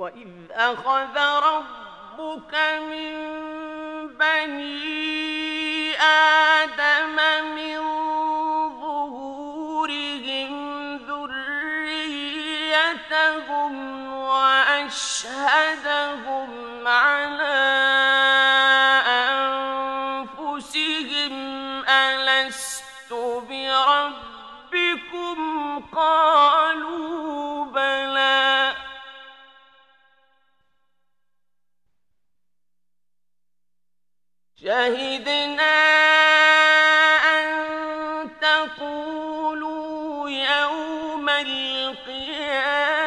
وإذ أخذ ربك من بني آدم من ظهورهم ذريتهم وأشهدهم على أنفسهم ألست بربكم قالوا بلى شهدنا أن تقولوا يوم القيامة